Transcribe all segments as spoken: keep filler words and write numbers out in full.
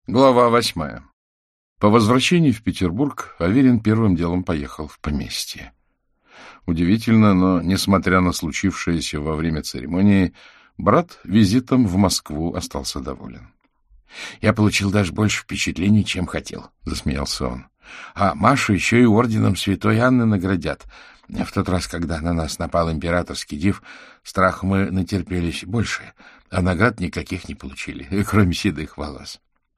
Глава восьмая. По возвращении в Петербург Аверин первым делом поехал в поместье. Удивительно, но, несмотря на случившееся во время церемонии, брат визитом в Москву остался доволен. — Я получил даже больше впечатлений, чем хотел, — засмеялся он. — А Машу еще и орденом Святой Анны наградят. В тот раз, когда на нас напал императорский див, страху мы натерпелись больше, а наград никаких не получили, кроме седых волос.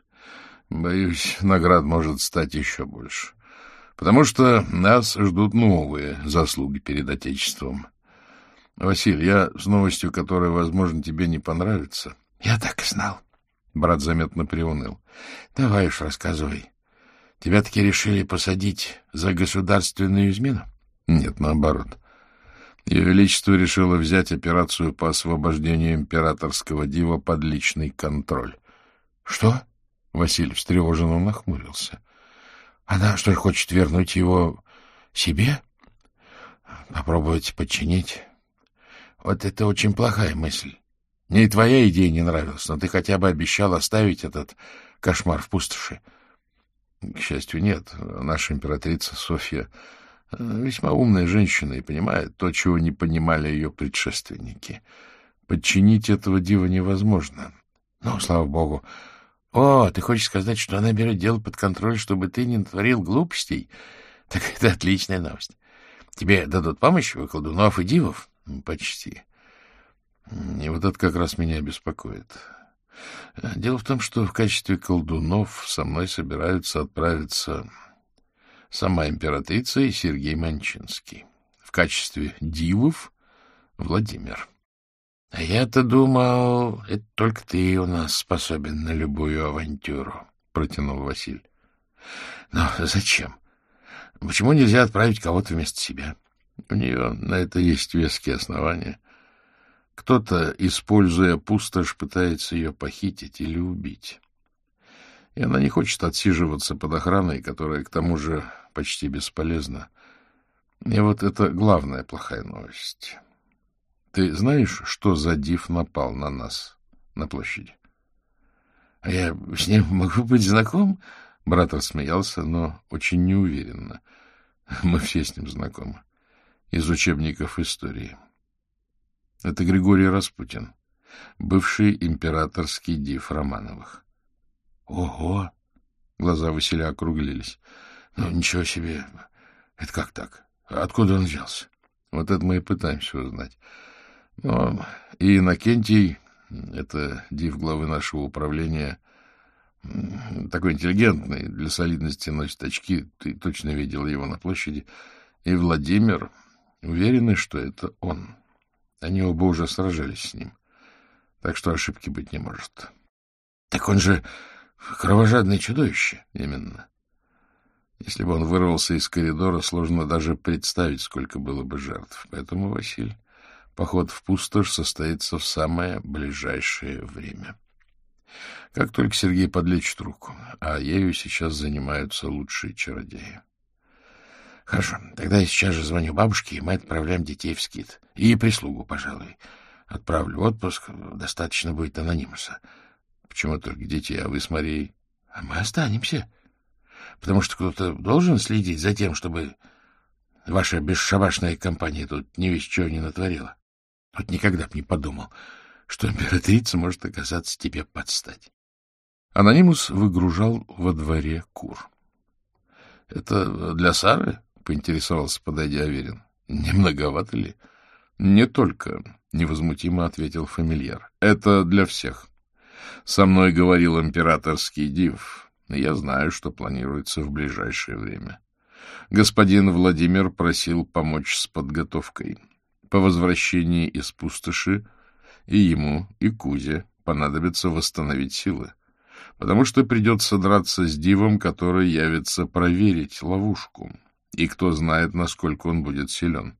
Боюсь, наград может стать еще больше, потому что нас ждут новые заслуги перед Отечеством. Василий, я с новостью, которая, возможно, тебе не понравится. — Я так и знал. Брат заметно приуныл. — Давай уж рассказывай. Тебя таки решили посадить за государственную измену? — Нет, наоборот. Ее Величество решило взять операцию по освобождению императорского дива под личный контроль. — Что? Василий встревоженно нахмурился. — Она, что ли, хочет вернуть его себе? Попробовать подчинить? Вот это очень плохая мысль. Мне и твоя идея не нравилась, но ты хотя бы обещал оставить этот кошмар в пустоши. К счастью, нет. Наша императрица Софья весьма умная женщина и понимает то, чего не понимали ее предшественники. Подчинить этого дива невозможно. Ну, слава богу. О, ты хочешь сказать, что она берет дело под контроль, чтобы ты не натворил глупостей? Так это отличная новость. Тебе дадут помощь у колдунов и дивов? Почти. И вот это как раз меня беспокоит. Дело в том, что в качестве колдунов со мной собираются отправиться сама императрица и Сергей Манчинский. В качестве дивов — Владимир. — А я-то думал, это только ты у нас способен на любую авантюру, — протянул Василий. — Но зачем? Почему нельзя отправить кого-то вместо себя? У нее на это есть веские основания. Кто-то, используя пустошь, пытается ее похитить или убить. И она не хочет отсиживаться под охраной, которая, к тому же, почти бесполезна. И вот это главная плохая новость. Ты знаешь, что за див напал на нас на площади? — А я с ним могу быть знаком? Брат рассмеялся, но очень неуверенно. Мы все с ним знакомы. Из учебников истории. Это Григорий Распутин, бывший императорский див Романовых. — Ого! Глаза Василия округлились. — Ну, ничего себе! Это как так? Откуда он взялся? Вот это мы и пытаемся узнать. Но и Иннокентий, это див главы нашего управления, такой интеллигентный, для солидности носит очки, ты точно видел его на площади, и Владимир уверены, что это он. Они оба уже сражались с ним, так что ошибки быть не может. — Так он же кровожадное чудовище. — Именно. Если бы он вырвался из коридора, сложно даже представить, сколько было бы жертв. Поэтому, Василий, поход в пустошь состоится в самое ближайшее время. Как только Сергей подлечит руку, а ею сейчас занимаются лучшие чародеи. — Хорошо, тогда я сейчас же звоню бабушке, и мы отправляем детей в скит. И прислугу, пожалуй. Отправлю в отпуск, достаточно будет анонимуса. — Почему только детей, а вы с Марией? — А мы останемся. Потому что кто-то должен следить за тем, чтобы ваша бесшабашная компания тут ни весь чего не натворила. Вот никогда б не подумал, что императрица может оказаться тебе подстать. Анонимус выгружал во дворе кур. — Это для Сары? — поинтересовался, подойдя Аверин. — Не многовато ли? — Не только, — невозмутимо ответил фамильяр. — Это для всех. Со мной говорил императорский див, и я знаю, что планируется в ближайшее время. Господин Владимир просил помочь с подготовкой. По возвращении из пустоши и ему, и Кузе понадобится восстановить силы, потому что придется драться с дивом, который явится проверить ловушку, и кто знает, насколько он будет силен.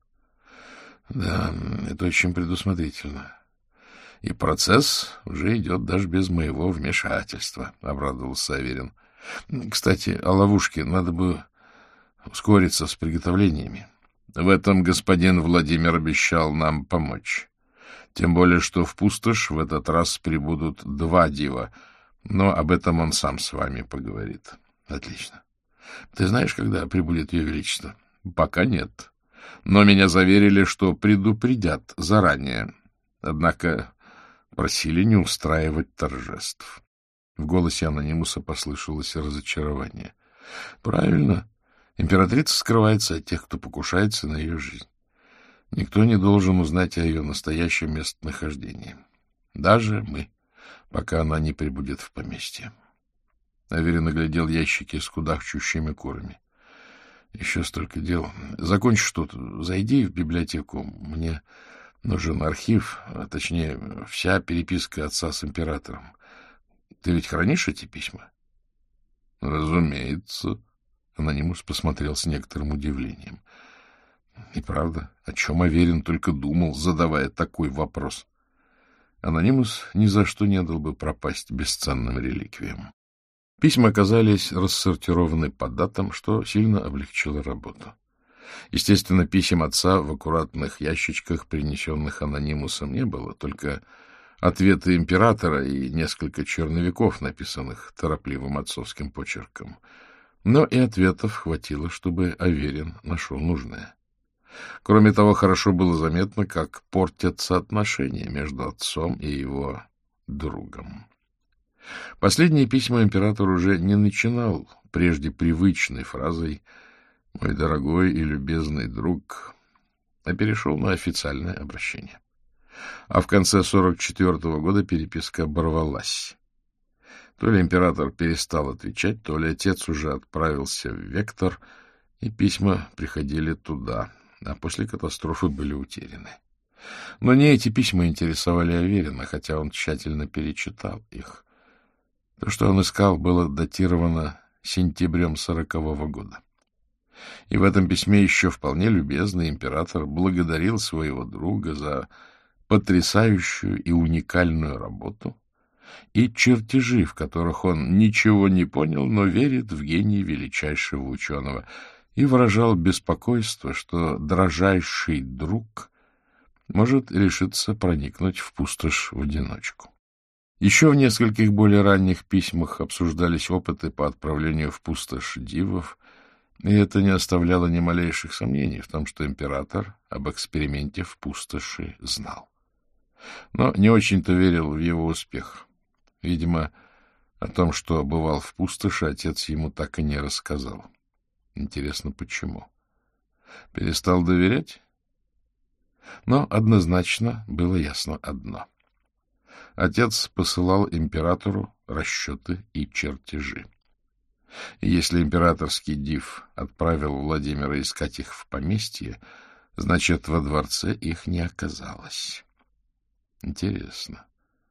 Да, это очень предусмотрительно. И процесс уже идет даже без моего вмешательства, — обрадовался Аверин. Кстати, о ловушке надо бы ускориться с приготовлениями. В этом господин Владимир обещал нам помочь. Тем более, что в пустошь в этот раз прибудут два дива, Но об этом он сам с вами поговорит. Отлично. Ты знаешь, когда прибудет Ее Величество? Пока нет. Но меня заверили, что предупредят заранее. Однако просили не устраивать торжеств. В голосе анонимуса послышалось разочарование. Правильно. Императрица скрывается от тех, кто покушается на ее жизнь. Никто не должен узнать о ее настоящем местонахождении. Даже мы, пока она не прибудет в поместье. Аверин оглядел ящики с кудахчущими курами. Еще столько дел. Закончишь тут. Зайди в библиотеку. Мне нужен архив, а точнее, вся переписка отца с императором. Ты ведь хранишь эти письма? Разумеется. Анонимус посмотрел с некоторым удивлением. И правда, о чем Аверин только думал, задавая такой вопрос. Анонимус ни за что не дал бы пропасть бесценным реликвиям. Письма оказались рассортированы по датам, что сильно облегчило работу. Естественно, писем отца в аккуратных ящичках, принесенных анонимусом, не было, только ответы императора и несколько черновиков, написанных торопливым отцовским почерком. Но и ответов хватило, чтобы Аверин нашел нужное. Кроме того, хорошо было заметно, как портятся отношения между отцом и его другом. Последние письма император уже не начинал прежде привычной фразой «Мой дорогой и любезный друг», а перешел на официальное обращение. А в конце сорок четвёртого года переписка оборвалась. То ли император перестал отвечать, то ли отец уже отправился в Вектор, и письма приходили туда, а после катастрофы были утеряны. Но не эти письма интересовали Аверина, хотя он тщательно перечитал их. То, что он искал, было датировано сентябрем сорокового года. И в этом письме еще вполне любезный император благодарил своего друга за потрясающую и уникальную работу и чертежи, в которых он ничего не понял, но верит в гений величайшего ученого, и выражал беспокойство, что дрожайший друг может решиться проникнуть в пустошь в одиночку. Еще в нескольких более ранних письмах обсуждались опыты по отправлению в пустошь дивов, и это не оставляло ни малейших сомнений в том, что император об эксперименте в пустоши знал. Но не очень-то верил в его успех. Видимо, о том, что бывал в пустоши, отец ему так и не рассказал. Интересно, почему? Перестал доверять? Но однозначно было ясно одно. Отец посылал императору расчеты и чертежи. И если императорский див отправил Владимира искать их в поместье, значит, во дворце их не оказалось. Интересно.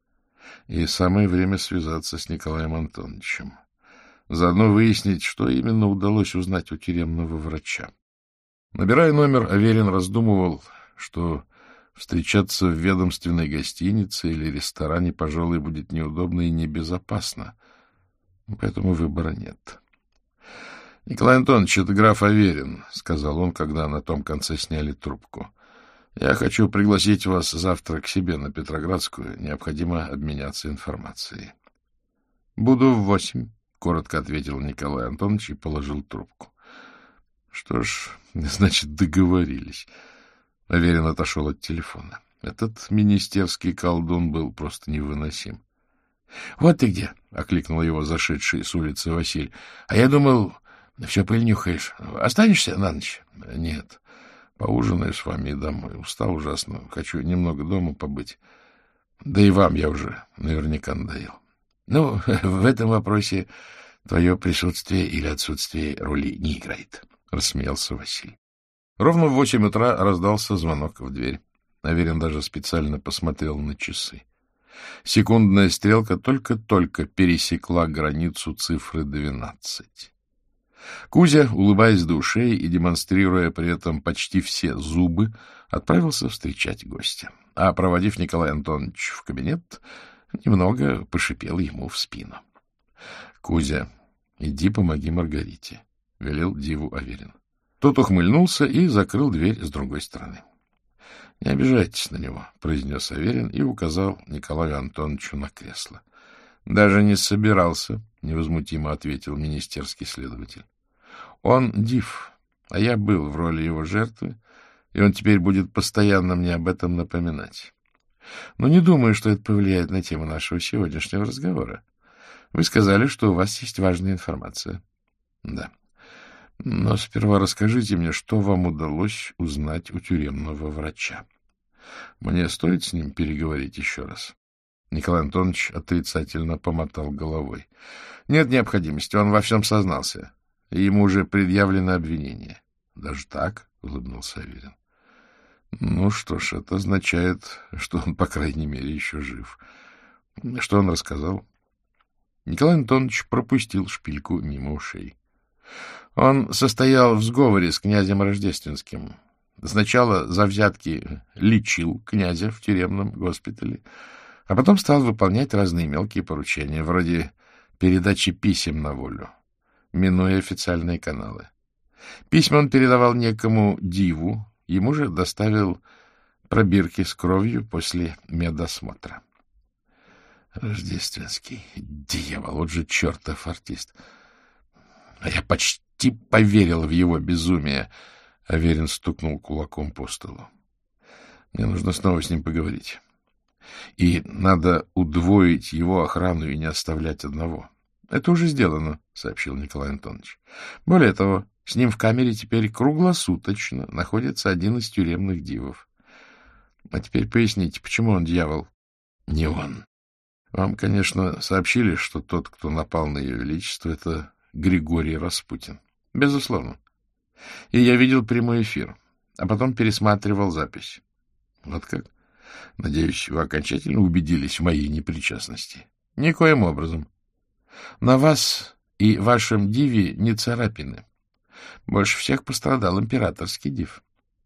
И самое время связаться с Николаем Антоновичем. Заодно выяснить, что именно удалось узнать у тюремного врача. Набирая номер, Аверин раздумывал, что встречаться в ведомственной гостинице или ресторане, пожалуй, будет неудобно и небезопасно. Поэтому выбора нет. — Николай Антонович, это граф Аверин, — сказал он, когда на том конце сняли трубку. — Я хочу пригласить вас завтра к себе на Петроградскую. Необходимо обменяться информацией. — Буду в восемь, — коротко ответил Николай Антонович и положил трубку. — Что ж, значит, договорились. Аверин отошел от телефона. Этот министерский колдун был просто невыносим. — Вот ты где! — окликнул его зашедший с улицы Василий. — А я думал, все пыль нюхаешь. Останешься на ночь? — Нет. Поужинаю с вами и домой. Устал ужасно. Хочу немного дома побыть. Да и вам я уже наверняка надоел. — Ну, в этом вопросе твое присутствие или отсутствие роли не играет, — рассмеялся Василий. Ровно в восемь утра раздался звонок в дверь. Аверин даже специально посмотрел на часы. Секундная стрелка только-только пересекла границу цифры двенадцать. Кузя, улыбаясь до ушей и демонстрируя при этом почти все зубы, отправился встречать гостя. А, проводив Николая Антоновича в кабинет, немного пошипел ему в спину. — Кузя, иди помоги Маргарите, — велел диву Аверин. Тот ухмыльнулся и закрыл дверь с другой стороны. — Не обижайтесь на него, — произнес Аверин и указал Николаю Антоновичу на кресло. — Даже не собирался, — невозмутимо ответил министерский следователь. — Он див, а я был в роли его жертвы, и он теперь будет постоянно мне об этом напоминать. Но не думаю, что это повлияет на тему нашего сегодняшнего разговора. Вы сказали, что у вас есть важная информация. — Да. Но сперва расскажите мне, что вам удалось узнать у тюремного врача. Мне стоит с ним переговорить еще раз? Николай Антонович отрицательно помотал головой. — Нет необходимости, он во всем сознался. И ему уже предъявлено обвинение. — Даже так? — улыбнулся Аверин. — Ну что ж, это означает, что он, по крайней мере, еще жив. Что он рассказал? Николай Антонович пропустил шпильку мимо ушей. Он состоял в сговоре с князем Рождественским. Сначала за взятки лечил князя в тюремном госпитале, а потом стал выполнять разные мелкие поручения, вроде передачи писем на волю, минуя официальные каналы. Письма он передавал некому диву, ему же доставил пробирки с кровью после медосмотра. Рождественский дьявол, вот же чертов артист. А я почти поверил в его безумие. Аверин стукнул кулаком по столу. Мне нужно снова с ним поговорить. И надо удвоить его охрану и не оставлять одного. — Это уже сделано, — сообщил Николай Антонович. Более того, с ним в камере теперь круглосуточно находится один из тюремных дивов. А теперь поясните, почему он дьявол? — Не он. Вам, конечно, сообщили, что тот, кто напал на Ее Величество, — это Григорий Распутин. Безусловно. И я видел прямой эфир, а потом пересматривал запись. Вот как? Надеюсь, вы окончательно убедились в моей непричастности. Никоим образом. На вас и вашем диве не царапины. Больше всех пострадал императорский див.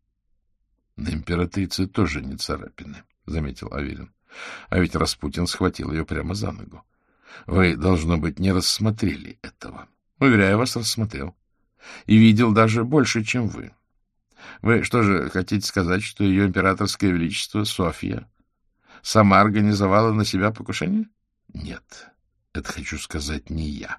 На императрице тоже не царапины, — заметил Аверин. А ведь Распутин схватил ее прямо за ногу. Вы, должно быть, не рассмотрели этого. Уверяю вас, рассмотрел. И видел даже больше, чем вы. Вы что же, хотите сказать, что ее императорское величество Софья сама организовала на себя покушение? Нет, это хочу сказать не я.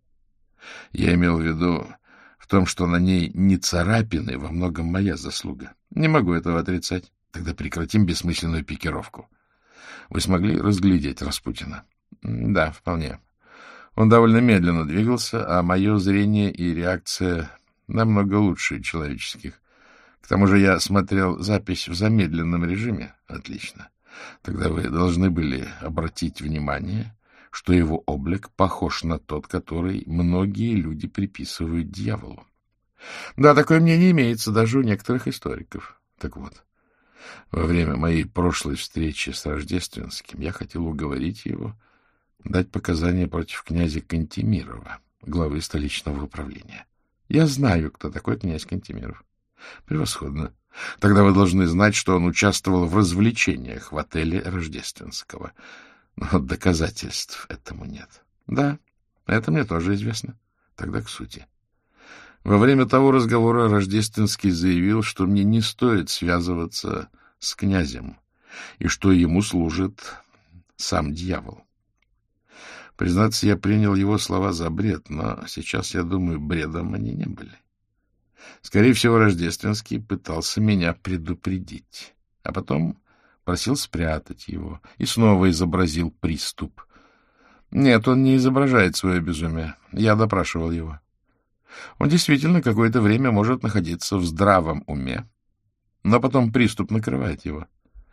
Я имел в виду в том, что на ней не царапины, во многом моя заслуга. Не могу этого отрицать. Тогда прекратим бессмысленную пикировку. Вы смогли разглядеть Распутина? Да, вполне. Он довольно медленно двигался, а мое зрение и реакция намного лучше человеческих. К тому же я смотрел запись в замедленном режиме. Отлично. Тогда вы должны были обратить внимание, что его облик похож на тот, который многие люди приписывают дьяволу. Да, такое мнение имеется даже у некоторых историков. Так вот, во время моей прошлой встречи с Рождественским я хотел уговорить его дать показания против князя Кантемирова, главы столичного управления. Я знаю, кто такой князь Кантемиров. Превосходно. Тогда вы должны знать, что он участвовал в развлечениях в отеле Рождественского. Но доказательств этому нет. Да, это мне тоже известно. Тогда к сути. Во время того разговора Рождественский заявил, что мне не стоит связываться с князем и что ему служит сам дьявол. Признаться, я принял его слова за бред, но сейчас, я думаю, бредом они не были. Скорее всего, Рождественский пытался меня предупредить, а потом просил спрятать его и снова изобразил приступ. Нет, он не изображает свое безумие. Я допрашивал его. Он действительно какое-то время может находиться в здравом уме, но потом приступ накрывает его.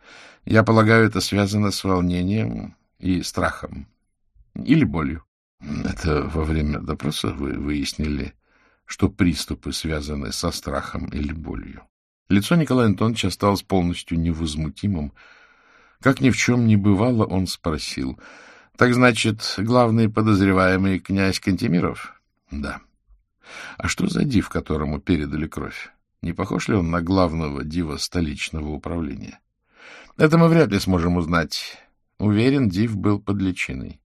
Я полагаю, это связано с волнением и страхом. Или болью. Это во время допроса вы выяснили, что приступы связаны со страхом или болью? Лицо Николая Антоновича осталось полностью невозмутимым. Как ни в чем не бывало, он спросил. — Так значит, главный подозреваемый князь Кантемиров? — Да. — А что за див, которому передали кровь? Не похож ли он на главного дива столичного управления? — Это мы вряд ли сможем узнать. Уверен, див был под личиной.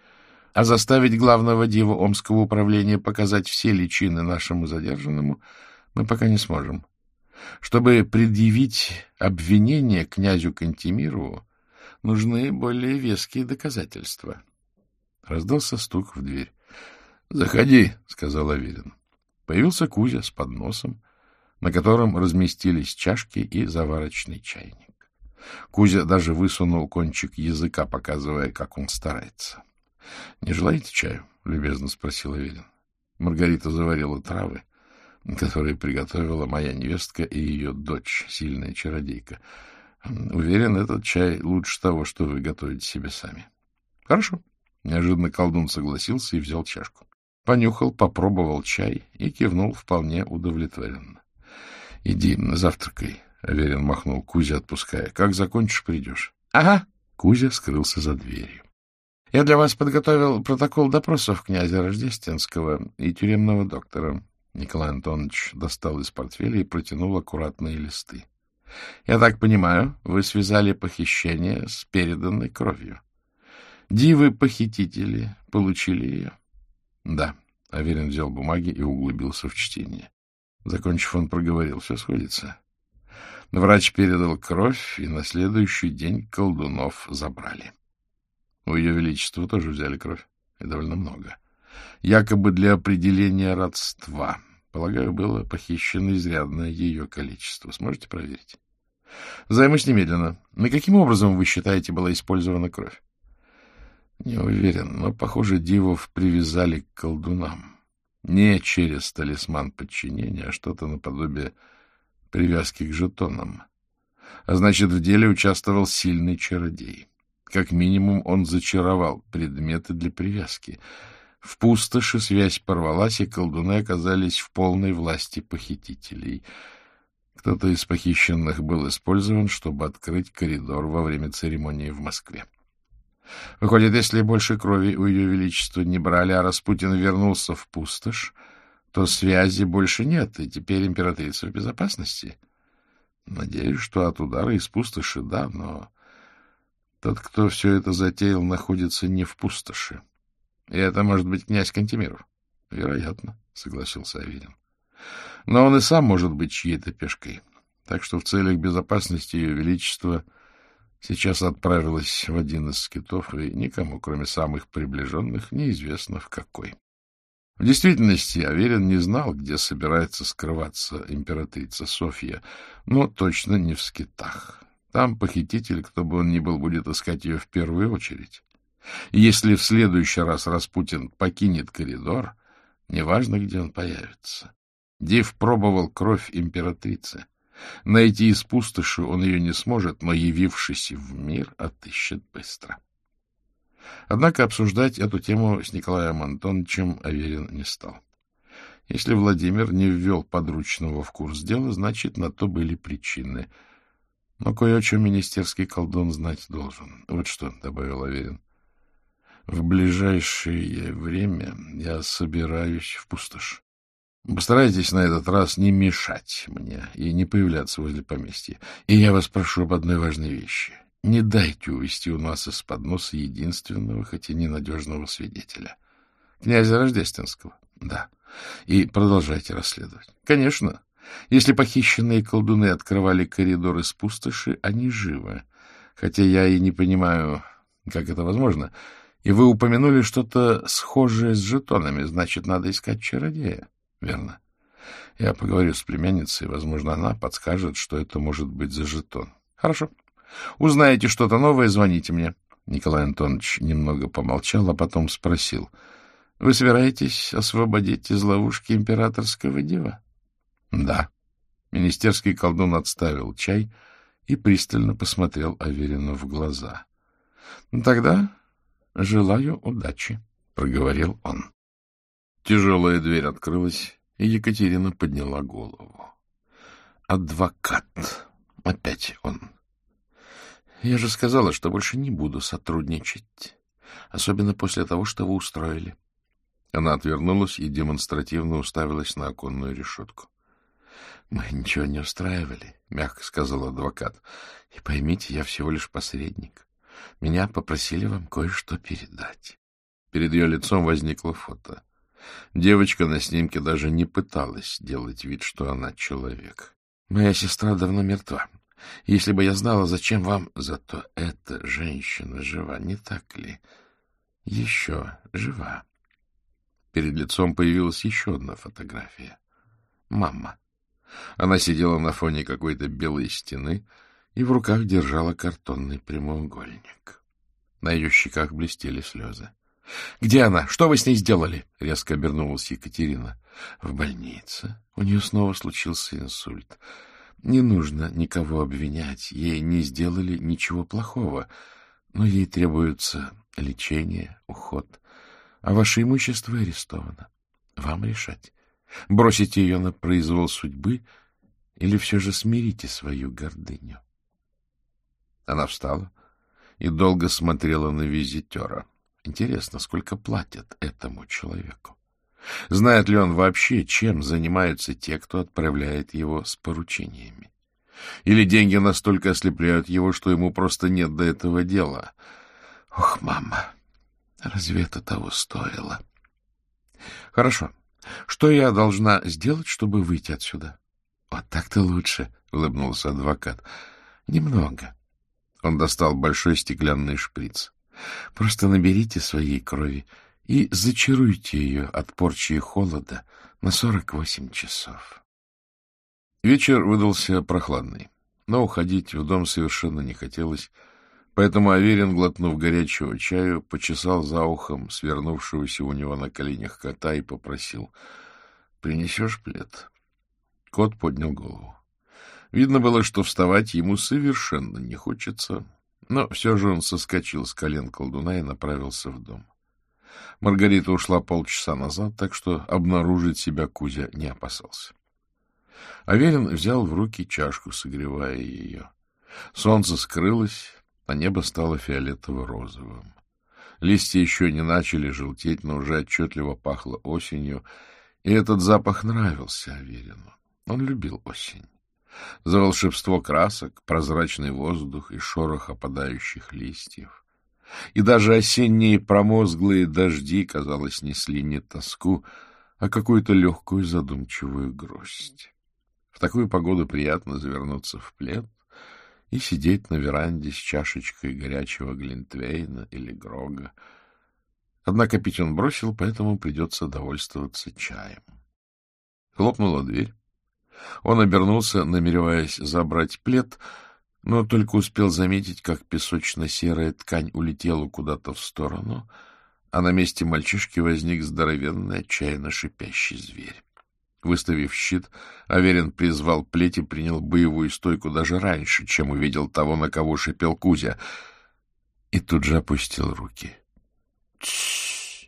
А заставить главного дива Омского управления показать все личины нашему задержанному мы пока не сможем. Чтобы предъявить обвинение князю Кантемирову, нужны более веские доказательства. Раздался стук в дверь. — Заходи, — сказал Аверин. Появился Кузя с подносом, на котором разместились чашки и заварочный чайник. Кузя даже высунул кончик языка, показывая, как он старается. — Не желаете чаю? — любезно спросил Аверин. Маргарита заварила травы, которые приготовила моя невестка и ее дочь, сильная чародейка. Уверен, этот чай лучше того, что вы готовите себе сами. — Хорошо. Неожиданно колдун согласился и взял чашку. Понюхал, попробовал чай и кивнул вполне удовлетворенно. — Иди, завтракай, — Аверин махнул Кузя, отпуская. — Как закончишь, придешь. — Ага. Кузя скрылся за дверью. — Я для вас подготовил протокол допросов князя Рождественского и тюремного доктора. Николай Антонович достал из портфеля и протянул аккуратные листы. — Я так понимаю, вы связали похищение с переданной кровью. Дивы-похитители получили ее? — Да. Аверин взял бумаги и углубился в чтение. Закончив, он проговорил. Все сходится. Врач передал кровь, и на следующий день колдунов забрали. У Ее Величества тоже взяли кровь, и довольно много. Якобы для определения родства. Полагаю, было похищено изрядное ее количество. Сможете проверить? Займусь немедленно. На каким образом, вы считаете, была использована кровь? Не уверен, но, похоже, дивов привязали к колдунам. Не через талисман подчинения, а что-то наподобие привязки к жетонам. А значит, в деле участвовал сильный чародей. Как минимум, он зачаровал предметы для привязки. В пустоши связь порвалась, и колдуны оказались в полной власти похитителей. Кто-то из похищенных был использован, чтобы открыть коридор во время церемонии в Москве. Выходит, если больше крови у Ее Величества не брали, а Распутин вернулся в пустошь, то связи больше нет, и теперь императрица в безопасности. Надеюсь, что от удара из пустоши, да, но тот, кто все это затеял, находится не в пустоши. И это может быть князь Кантемиров. — Вероятно, — согласился Аверин. Но он и сам может быть чьей-то пешкой. Так что в целях безопасности Ее Величества сейчас отправилась в один из скитов, и никому, кроме самых приближенных, неизвестно в какой. В действительности Аверин не знал, где собирается скрываться императрица Софья, но точно не в скитах. Там похититель, кто бы он ни был, будет искать ее в первую очередь. И если в следующий раз Распутин покинет коридор, неважно, где он появится. Див пробовал кровь императрицы. Найти из пустоши он ее не сможет, но, явившись в мир, отыщет быстро. Однако обсуждать эту тему с Николаем Антоновичем Аверин не стал. Если Владимир не ввел подручного в курс дела, значит, на то были причины. Но кое о чем министерский колдун знать должен. Вот что, — добавил Аверин, — в ближайшее время я собираюсь в пустошь. Постарайтесь на этот раз не мешать мне и не появляться возле поместья. И я вас прошу об одной важной вещи. Не дайте увести у нас из-под носа единственного, хоть и ненадежного свидетеля. Князя Рождественского. Да. И продолжайте расследовать. Конечно. Если похищенные колдуны открывали коридор из пустоши, они живы. Хотя я и не понимаю, как это возможно. И вы упомянули что-то схожее с жетонами. Значит, надо искать чародея. Верно. Я поговорю с племянницей, возможно, она подскажет, что это может быть за жетон. Хорошо. Узнаете что-то новое, звоните мне. Николай Антонович немного помолчал, а потом спросил. Вы собираетесь освободить из ловушки императорского дива? Да. Министерский колдун отставил чай и пристально посмотрел Аверину в глаза. Тогда желаю удачи, проговорил он. Тяжелая дверь открылась, и Екатерина подняла голову. Адвокат. Опять он. Я же сказала, что больше не буду сотрудничать, особенно после того, что вы устроили. Она отвернулась и демонстративно уставилась на оконную решетку. — Мы ничего не устраивали, — мягко сказал адвокат. — И поймите, я всего лишь посредник. Меня попросили вам кое-что передать. Перед ее лицом возникло фото. Девочка на снимке даже не пыталась делать вид, что она человек. Моя сестра давно мертва. Если бы я знала, зачем вам... Зато эта женщина жива, не так ли? еще жива. Перед лицом появилась еще одна фотография. Мама. Она сидела на фоне какой-то белой стены и в руках держала картонный прямоугольник. На ее щеках блестели слезы. — Где она? Что вы с ней сделали? — резко обернулась Екатерина. — В больнице. У нее снова случился инсульт. Не нужно никого обвинять. Ей не сделали ничего плохого, но ей требуется лечение, уход. А ваше имущество арестовано. Вам решать. Бросите ее на произвол судьбы или все же смирите свою гордыню? Она встала и долго смотрела на визитера. Интересно, сколько платят этому человеку? Знает ли он вообще, чем занимаются те, кто отправляет его с поручениями? Или деньги настолько ослепляют его, что ему просто нет до этого дела? Ох, мама, разве это того стоило? Хорошо. Что я должна сделать, чтобы выйти отсюда? Вот так-то лучше, — улыбнулся адвокат. Немного. Он достал большой стеклянный шприц. Просто наберите своей крови и зачаруйте ее от порчи и холода на сорок восемь часов. Вечер выдался прохладный, но уходить в дом совершенно не хотелось, поэтому Аверин, глотнув горячего чаю, почесал за ухом свернувшегося у него на коленях кота и попросил: — Принесешь плед? Кот поднял голову. Видно было, что вставать ему совершенно не хочется, но все же он соскочил с колен колдуна и направился в дом. Маргарита ушла полчаса назад, так что обнаружить себя Кузя не опасался. Аверин взял в руки чашку, согревая ее. Солнце скрылось, а небо стало фиолетово-розовым. Листья еще не начали желтеть, но уже отчетливо пахло осенью, и этот запах нравился Аверину. Он любил осень. За волшебство красок, прозрачный воздух и шорох опадающих листьев. И даже осенние промозглые дожди, казалось, несли не тоску, а какую-то легкую задумчивую грусть. В такую погоду приятно завернуться в плед и сидеть на веранде с чашечкой горячего глинтвейна или грога. Однако пить он бросил, поэтому придется довольствоваться чаем. Хлопнула дверь. Он обернулся, намереваясь забрать плед, но только успел заметить, как песочно-серая ткань улетела куда-то в сторону, а на месте мальчишки возник здоровенный, отчаянно шипящий зверь. Выставив щит, Аверин призвал плеть и принял боевую стойку даже раньше, чем увидел того, на кого шипел Кузя, и тут же опустил руки. — Тссс!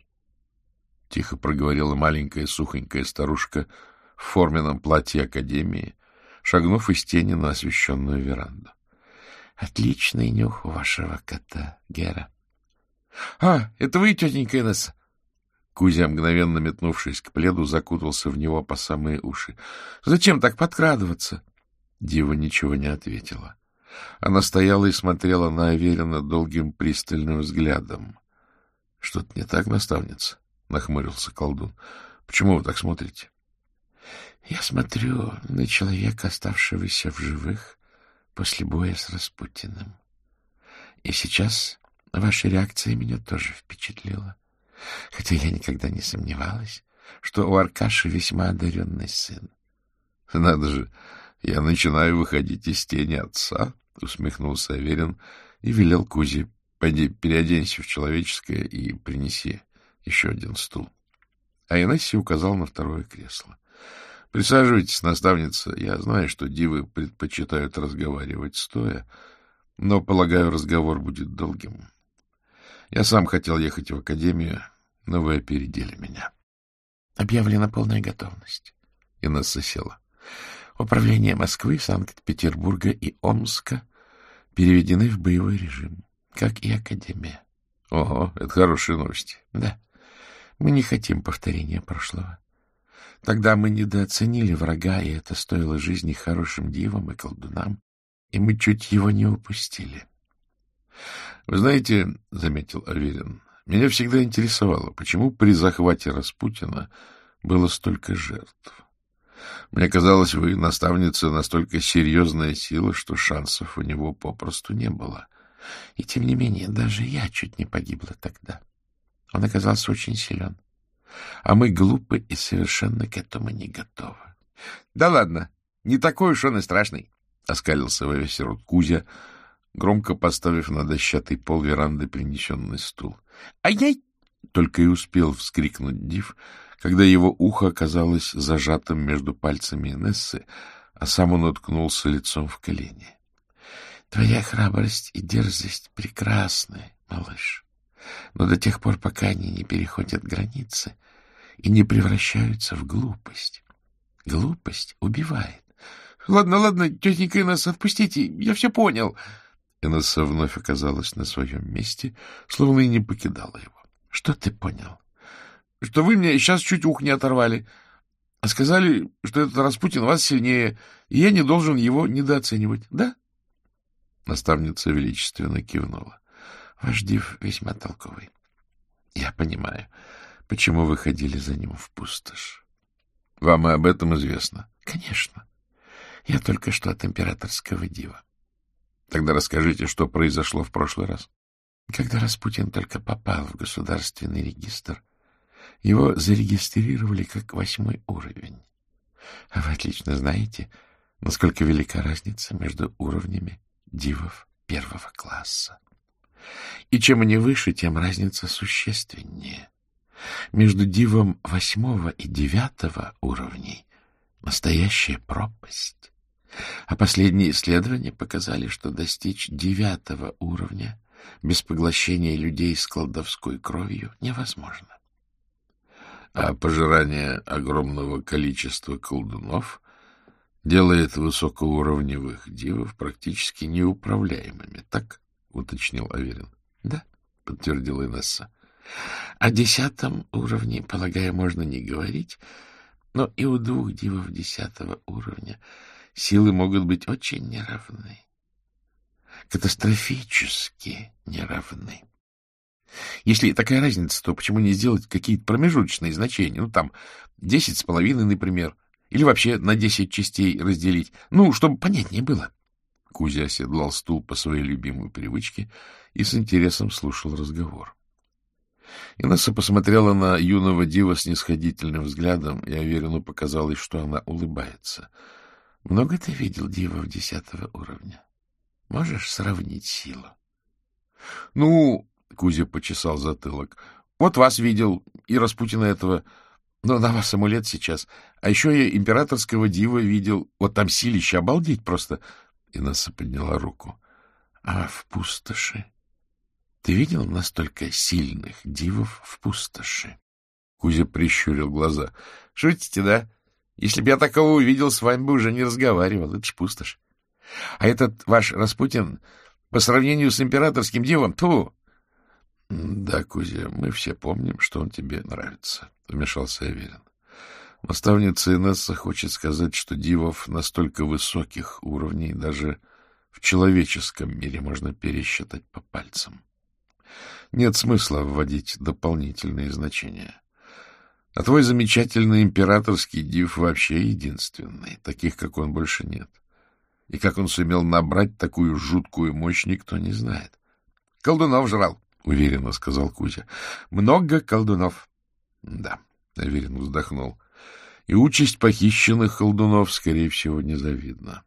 — тихо проговорила маленькая сухонькая старушка в форменном платье академии, шагнув из тени на освещенную веранду. — Отличный нюх у вашего кота, Гера. — А, это вы, тетенька Инесса? Кузя, мгновенно метнувшись к пледу, закутался в него по самые уши. — Зачем так подкрадываться? Дива ничего не ответила. Она стояла и смотрела на Аверина долгим пристальным взглядом. — Что-то не так, наставница? — нахмурился колдун. — Почему вы так смотрите? — Я смотрю на человека, оставшегося в живых после боя с Распутиным. И сейчас ваша реакция меня тоже впечатлила. Хотя я никогда не сомневалась, что у Аркаши весьма одаренный сын. — Надо же, я начинаю выходить из тени отца, — усмехнулся Аверин и велел Кузе: — Пойди переоденься в человеческое и принеси еще один стул. А Инессе указал на второе кресло. — Присаживайтесь, наставница. Я знаю, что дивы предпочитают разговаривать стоя, но, полагаю, разговор будет долгим. Я сам хотел ехать в академию, но вы опередили меня. Объявлена полная готовность. Инесса села. Управление Москвы, Санкт-Петербурга и Омска переведены в боевой режим, как и академия. Ого, это хорошие новости. Да. Мы не хотим повторения прошлого. Тогда мы недооценили врага, и это стоило жизни хорошим дивам и колдунам, и мы чуть его не упустили. — Вы знаете, — заметил Аверин, — меня всегда интересовало, почему при захвате Распутина было столько жертв. Мне казалось, вы, наставница, настолько серьезная сила, что шансов у него попросту не было. И тем не менее, даже я чуть не погибла тогда. Он оказался очень силен. А мы глупы и совершенно к этому не готовы. — Да ладно, не такой уж он и страшный, — оскалился во весь рот Кузя, громко поставив на дощатый пол веранды принесенный стул. «Ай-яй!» — только и успел вскрикнуть Див, когда его ухо оказалось зажатым между пальцами Инессы, а сам он уткнулся лицом в колени. — Твоя храбрость и дерзость прекрасны, малыш, но до тех пор, пока они не переходят границы и не превращаются в глупость. Глупость убивает. — Ладно, ладно, тетенька Инесса, отпустите, я все понял. Инесса вновь оказалась на своем месте, словно и не покидала его. — Что ты понял? — Что вы мне сейчас чуть ух не оторвали. Сказали, что этот Распутин вас сильнее, и я не должен его недооценивать. Да? Наставница величественно кивнула. — Ваш Див весьма толковый. Я понимаю, почему вы ходили за ним в пустошь. — Вам и об этом известно? — Конечно. Я только что от императорского дива. — Тогда расскажите, что произошло в прошлый раз. Когда Распутин только попал в государственный регистр, его зарегистрировали как восьмой уровень. А вы отлично знаете, насколько велика разница между уровнями дивов первого класса. И чем они выше, тем разница существеннее. Между дивом восьмого и девятого уровней настоящая пропасть. А последние исследования показали, что достичь девятого уровня без поглощения людей с колдовской кровью невозможно. А пожирание огромного количества колдунов делает высокоуровневых дивов практически неуправляемыми, так? — уточнил Аверин. — Да, — подтвердила Инесса. — О десятом уровне, полагаю, можно не говорить, но и у двух дивов десятого уровня силы могут быть очень неравны. Катастрофически неравны. Если такая разница, то почему не сделать какие-то промежуточные значения? Ну, там, десять с половиной, например. Или вообще на десять частей разделить. Ну, чтобы понятнее было. Кузя оседлал стул по своей любимой привычке и с интересом слушал разговор. Инесса посмотрела на юного дива снисходительным взглядом, и Аверину показалось, что она улыбается. — Много ты видел дивов десятого уровня? Можешь сравнить силу? — Ну... — Кузя почесал затылок. — Вот вас видел, и Распутина этого. Но на вас амулет сейчас. А еще я императорского дива видел. Вот там силище, обалдеть просто. Инесса подняла руку. — А в пустоши? Ты видел настолько сильных дивов в пустоши? Кузя прищурил глаза. — Шутите, да? Если бы я такого увидел, с вами бы уже не разговаривал. Это ж пустошь. А этот ваш Распутин по сравнению с императорским дивом... Тьфу! — Да, Кузя, мы все помним, что он тебе нравится, — вмешался Аверин. Наставница Инесса хочет сказать, что дивов настолько высоких уровней даже в человеческом мире можно пересчитать по пальцам. Нет смысла вводить дополнительные значения. А твой замечательный императорский див вообще единственный, таких, как он, больше нет. И как он сумел набрать такую жуткую мощь, никто не знает. — Колдунов жрал, — уверенно сказал Кузя. — Много колдунов. — Да, — Аверин вздохнул. — И участь похищенных колдунов, скорее всего, незавидна.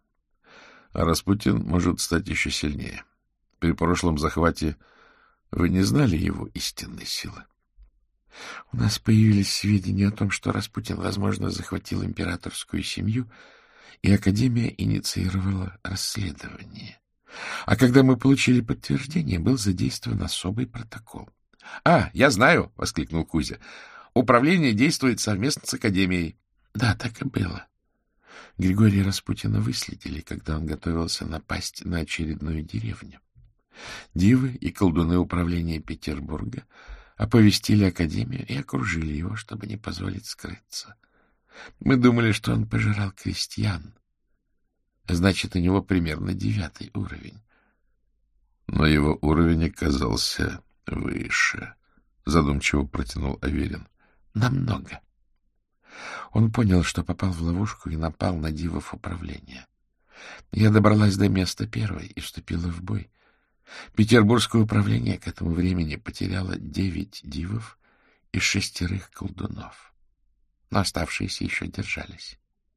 А Распутин может стать еще сильнее. При прошлом захвате вы не знали его истинной силы? — У нас появились сведения о том, что Распутин, возможно, захватил императорскую семью, и Академия инициировала расследование. А когда мы получили подтверждение, был задействован особый протокол. — А, я знаю! — воскликнул Кузя. — Управление действует совместно с Академией. — Да, так и было. Григория Распутина выследили, когда он готовился напасть на очередную деревню. Дивы и колдуны управления Петербурга оповестили Академию и окружили его, чтобы не позволить скрыться. Мы думали, что он пожирал крестьян. Значит, у него примерно девятый уровень. Но его уровень оказался выше, — задумчиво протянул Аверин. — Намного. Он понял, что попал в ловушку и напал на дивов управления. Я добралась до места первой и вступила в бой. Петербургское управление к этому времени потеряло девять дивов и шестерых колдунов, но оставшиеся еще держались.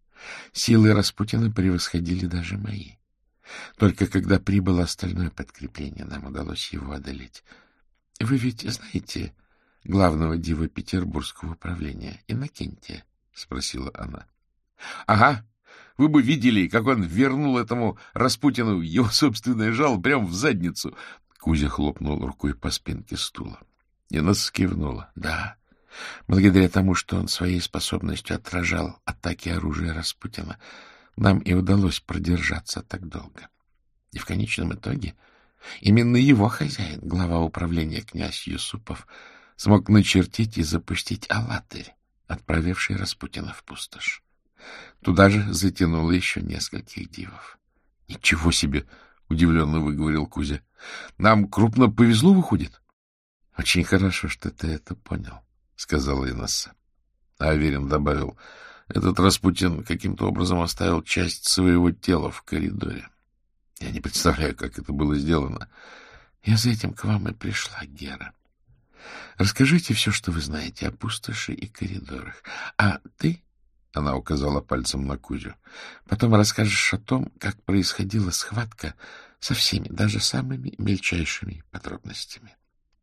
Силы Распутина превосходили даже мои. Только когда прибыло остальное подкрепление, нам удалось его одолеть. Вы ведь знаете главного дива Петербургского управления, Иннокентия? — спросила она. — Ага. Вы бы видели, как он вернул этому Распутину его собственное жало прямо в задницу. Кузя хлопнул рукой по спинке стула. Инесса кивнула. — Да. Благодаря тому, что он своей способностью отражал атаки оружия Распутина, нам и удалось продержаться так долго. И в конечном итоге именно его хозяин, глава управления князь Юсупов, смог начертить и запустить алатырь, отправивший Распутина в пустошь. Туда же затянуло еще нескольких дивов. — Ничего себе! — удивленно выговорил Кузя. — Нам крупно повезло, выходит? — Очень хорошо, что ты это понял, — сказала Инесса. А Аверин добавил: — Этот Распутин каким-то образом оставил часть своего тела в коридоре. Я не представляю, как это было сделано. Я за этим к вам и пришла, Гера. Расскажите все, что вы знаете о пустоши и коридорах. А ты, — она указала пальцем на Кузю, — потом расскажешь о том, как происходила схватка со всеми, даже самыми мельчайшими подробностями.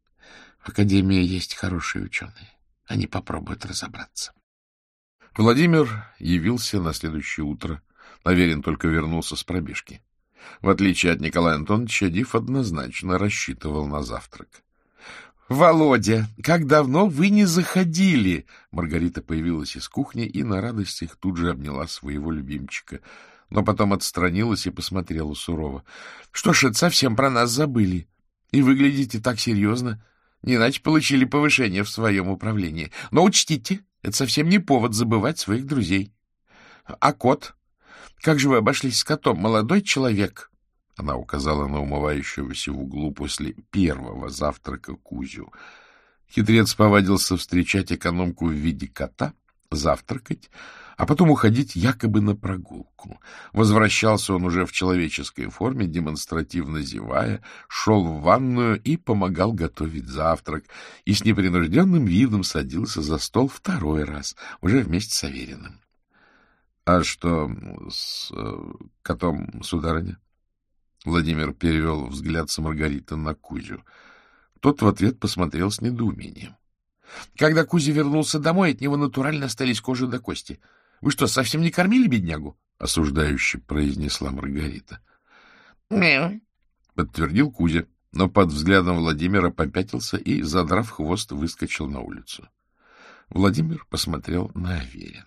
В академии есть хорошие ученые. Они попробуют разобраться. Владимир явился на следующее утро. Аверин только вернулся с пробежки. В отличие от Николая Антоновича, Див однозначно рассчитывал на завтрак. — Володя, как давно вы не заходили? Маргарита появилась из кухни и на радостях тут же обняла своего любимчика, но потом отстранилась и посмотрела сурово. — Что ж, это совсем про нас забыли. И выглядите так серьезно. Не иначе получили повышение в своем управлении. Но учтите, это совсем не повод забывать своих друзей. А кот? Как же вы обошлись с котом, молодой человек? Она указала на умывающегося в углу после первого завтрака Кузю. Хитрец повадился встречать экономку в виде кота, завтракать, а потом уходить якобы на прогулку. Возвращался он уже в человеческой форме, демонстративно зевая, шел в ванную и помогал готовить завтрак, и с непринужденным видом садился за стол второй раз, уже вместе с Авериным. — А что с э, котом, сударыня? Владимир перевел взгляд с Маргариты на Кузю. Тот в ответ посмотрел с недоумением. — Когда Кузя вернулся домой, от него натурально остались кожа до кости. Вы что, совсем не кормили беднягу? — осуждающе произнесла Маргарита. — Мяу, — подтвердил Кузя, но под взглядом Владимира попятился и, задрав хвост, выскочил на улицу. Владимир посмотрел на Аверина.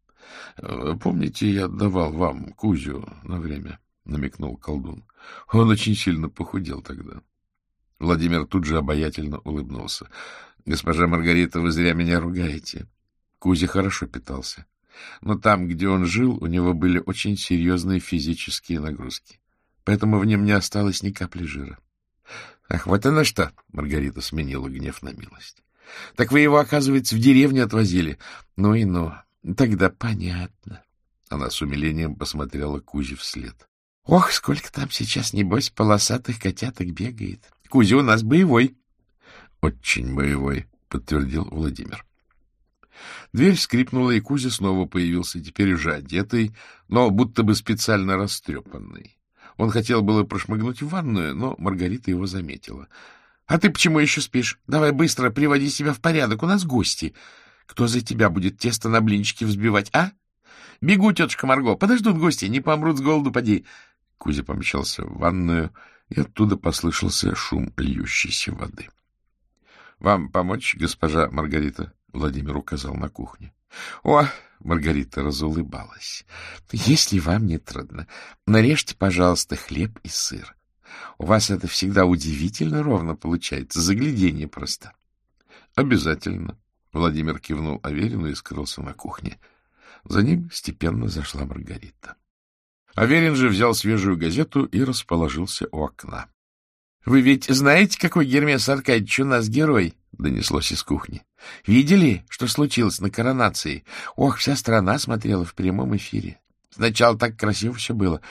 — Помните, я давал вам Кузю на время? — намекнул колдун. Он очень сильно похудел тогда. Владимир тут же обаятельно улыбнулся. — Госпожа Маргарита, вы зря меня ругаете. Кузя хорошо питался. Но там, где он жил, у него были очень серьезные физические нагрузки. Поэтому в нем не осталось ни капли жира. — Ах, вот оно что! — Маргарита сменила гнев на милость. — Так вы его, оказывается, в деревню отвозили. Ну и ну. Тогда понятно. Она с умилением посмотрела Кузе вслед. — Ох, сколько там сейчас, небось, полосатых котяток бегает. Кузя у нас боевой. — Очень боевой, — подтвердил Владимир. Дверь скрипнула, и Кузя снова появился, теперь уже одетый, но будто бы специально растрепанный. Он хотел было прошмыгнуть в ванную, но Маргарита его заметила. — А ты почему еще спишь? Давай быстро приводи себя в порядок, у нас гости. Кто за тебя будет тесто на блинчики взбивать, а? Бегу, тетушка Марго, подождут гости, не помрут с голоду, поди. Кузя помчался в ванную, и оттуда послышался шум льющейся воды. — Вам помочь, госпожа Маргарита? — Владимир указал на кухню. — О, — Маргарита разулыбалась, — если вам не трудно, нарежьте, пожалуйста, хлеб и сыр. У вас это всегда удивительно ровно получается, загляденье просто. — Обязательно. Владимир кивнул Аверину и скрылся на кухне. За ним степенно зашла Маргарита. Аверин же взял свежую газету и расположился у окна. — Вы ведь знаете, какой Гермес Аркадьевич у нас герой? — донеслось из кухни. — Видели, что случилось на коронации? Ох, вся страна смотрела в прямом эфире. Сначала так красиво все было.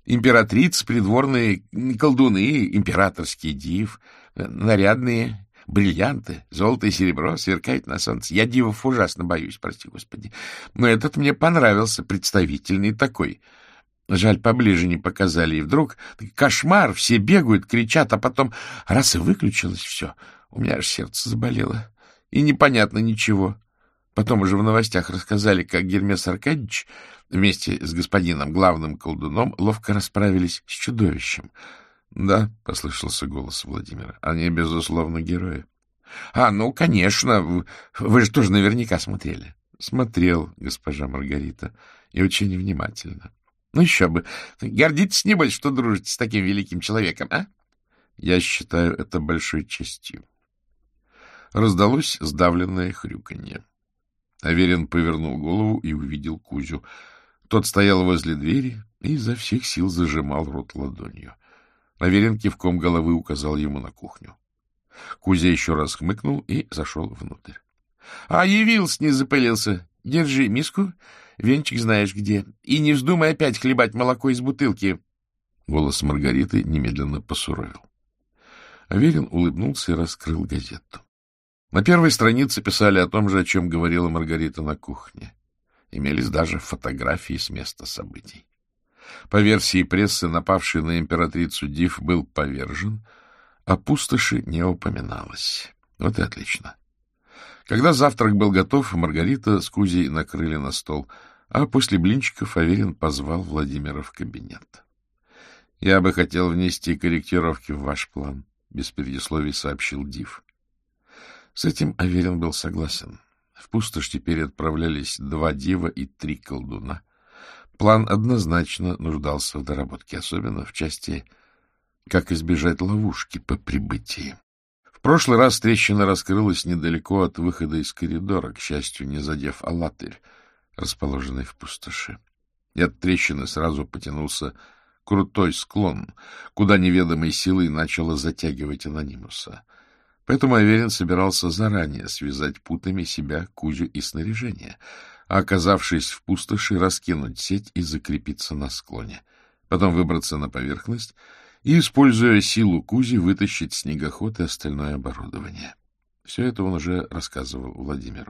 Императрицы, придворные колдуны, императорский див, нарядные бриллианты, золото и серебро сверкают на солнце. Я дивов ужасно боюсь, прости господи. Но этот мне понравился, представительный такой. Жаль, поближе не показали. И вдруг кошмар, все бегают, кричат, а потом раз и выключилось все. У меня аж сердце заболело. И непонятно ничего. Потом уже в новостях рассказали, как Гермес Аркадьевич вместе с господином главным колдуном ловко расправились с чудовищем. — Да, — послышался голос Владимира, — они, безусловно, герои. — А, ну, конечно, вы, вы же тоже наверняка смотрели. — Смотрел, госпожа Маргарита, и очень внимательно. — Ну, еще бы. Гордитесь, небось, что дружите с таким великим человеком, а? — Я считаю это большой честью. Раздалось сдавленное хрюканье. Аверин повернул голову и увидел Кузю. Тот стоял возле двери и изо всех сил зажимал рот ладонью. Аверин кивком головы указал ему на кухню. Кузя еще раз хмыкнул и зашел внутрь. — А явился, не запылился. Держи миску, венчик знаешь где, и не вздумай опять хлебать молоко из бутылки. Голос Маргариты немедленно посуровил. Аверин улыбнулся и раскрыл газету. На первой странице писали о том же, о чем говорила Маргарита на кухне. Имелись даже фотографии с места событий. По версии прессы, напавший на императрицу Див был повержен, а пустоши не упоминалось. Вот и отлично. Когда завтрак был готов, Маргарита с Кузей накрыли на стол, а после блинчиков Аверин позвал Владимира в кабинет. — Я бы хотел внести корректировки в ваш план, — без предисловий сообщил Див. С этим Аверин был согласен. В пустошь теперь отправлялись два дива и три колдуна. План однозначно нуждался в доработке, особенно в части «Как избежать ловушки по прибытии». В прошлый раз трещина раскрылась недалеко от выхода из коридора, к счастью, не задев алатырь, расположенный в пустоши. И от трещины сразу потянулся крутой склон, куда неведомой силой начало затягивать анонимуса. Поэтому Аверин собирался заранее связать путами себя, Кузю и снаряжение, а, оказавшись в пустоши, раскинуть сеть и закрепиться на склоне, потом выбраться на поверхность и, используя силу Кузи, вытащить снегоход и остальное оборудование. Все это он уже рассказывал Владимиру.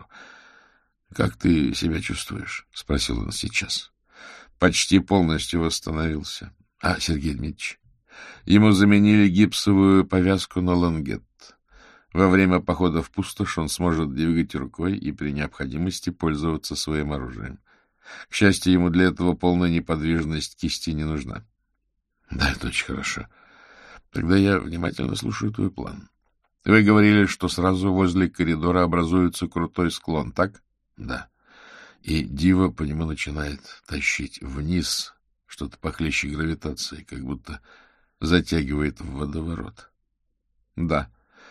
— Как ты себя чувствуешь? — спросил он сейчас. — Почти полностью восстановился. — А Сергей Дмитриевич? Ему заменили гипсовую повязку на лангет. Во время похода в пустошь он сможет двигать рукой и при необходимости пользоваться своим оружием. К счастью, ему для этого полная неподвижность кисти не нужна. — Да, это очень хорошо. Тогда я внимательно слушаю твой план. Вы говорили, что сразу возле коридора образуется крутой склон, так? — Да. И Дива по нему начинает тащить вниз что-то похлеще гравитации, как будто затягивает в водоворот. — Да.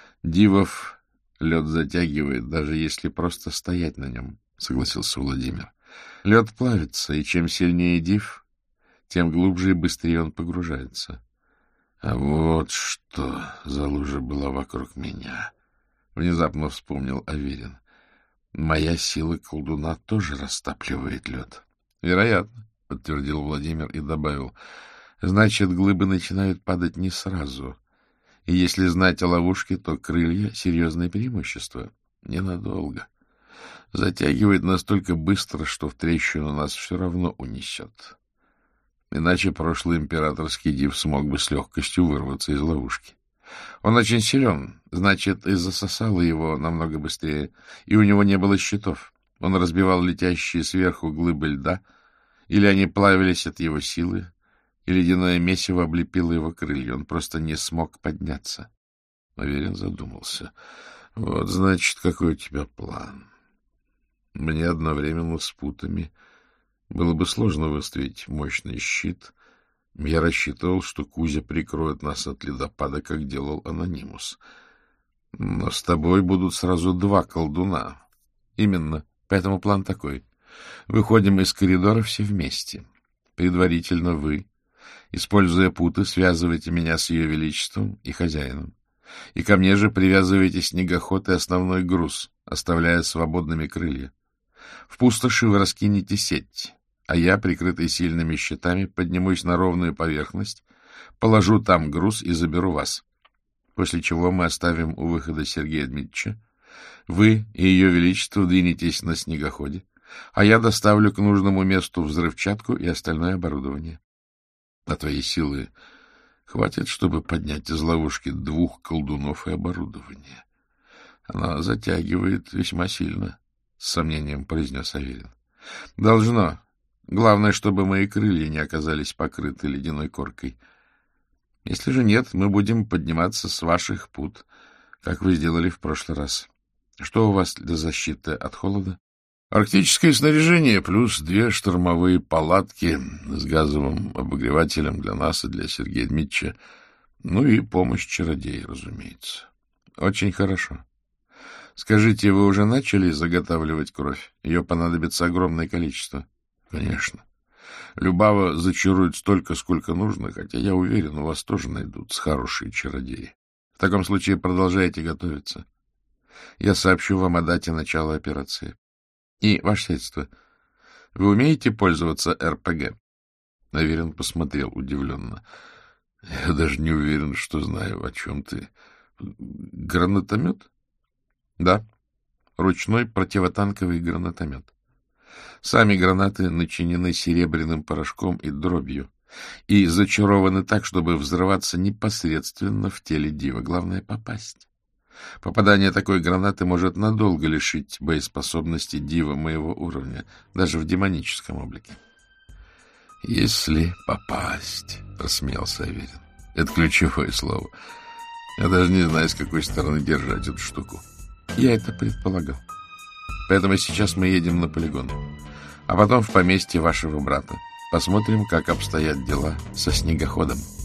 Дивов лед затягивает, даже если просто стоять на нем, — согласился Владимир. Лед плавится, и чем сильнее див, тем глубже и быстрее он погружается. А вот что за лужа была вокруг меня, — внезапно вспомнил Аверин. Моя сила колдуна тоже растапливает лед. — Вероятно, — подтвердил Владимир и добавил. — Значит, глыбы начинают падать не сразу. И если знать о ловушке, то крылья — серьезное преимущество. Ненадолго. Затягивает настолько быстро, что в трещину нас все равно унесет. Иначе прошлый императорский див смог бы с легкостью вырваться из ловушки. Он очень силен, значит, и засосало его намного быстрее, и у него не было щитов. Он разбивал летящие сверху глыбы льда, или они плавились от его силы, и ледяное месиво облепило его крылья. Он просто не смог подняться. Аверин задумался. Вот, значит, какой у тебя план. Мне одновременно с путами было бы сложно выставить мощный щит. Я рассчитывал, что Кузя прикроет нас от ледопада, как делал Анонимус. Но с тобой будут сразу два колдуна. Именно. Поэтому план такой. Выходим из коридора все вместе. Предварительно вы, используя путы, связываете меня с ее величеством и хозяином. И ко мне же привязываете снегоход и основной груз, оставляя свободными крылья. В пустоши вы раскинете сеть, а я, прикрытый сильными щитами, поднимусь на ровную поверхность, положу там груз и заберу вас. После чего мы оставим у выхода Сергея Дмитриевича. Вы и Ее Величество двинетесь на снегоходе, а я доставлю к нужному месту взрывчатку и остальное оборудование. А твоей силы хватит, чтобы поднять из ловушки двух колдунов и оборудование. Она затягивает весьма сильно, — с сомнением произнес Аверин. — Должно. Главное, чтобы мои крылья не оказались покрыты ледяной коркой. Если же нет, мы будем подниматься с ваших пут, как вы сделали в прошлый раз. Что у вас для защиты от холода? Арктическое снаряжение плюс две штормовые палатки с газовым обогревателем для нас и для Сергея Дмитриевича. Ну и помощь чародея, разумеется. Очень хорошо. Скажите, вы уже начали заготавливать кровь? Ее понадобится огромное количество. Конечно. Любава зачарует столько, сколько нужно, хотя, я уверен, у вас тоже найдутся хорошие чародеи. В таком случае продолжайте готовиться. Я сообщу вам о дате начала операции. И, ваше сельство, вы умеете пользоваться эр пэ гэ? Аверин посмотрел удивленно. Я даже не уверен, что знаю, о чем ты. Гранатомет? Да, ручной противотанковый гранатомет. Сами гранаты начинены серебряным порошком и дробью и зачарованы так, чтобы взрываться непосредственно в теле дива. Главное — попасть. Попадание такой гранаты может надолго лишить боеспособности дива моего уровня, даже в демоническом облике. — Если попасть, — рассмеялся Аверин. — Это ключевое слово. Я даже не знаю, с какой стороны держать эту штуку. Я это предполагал. Поэтому сейчас мы едем на полигон, а потом в поместье вашего брата. Посмотрим, как обстоят дела со снегоходом.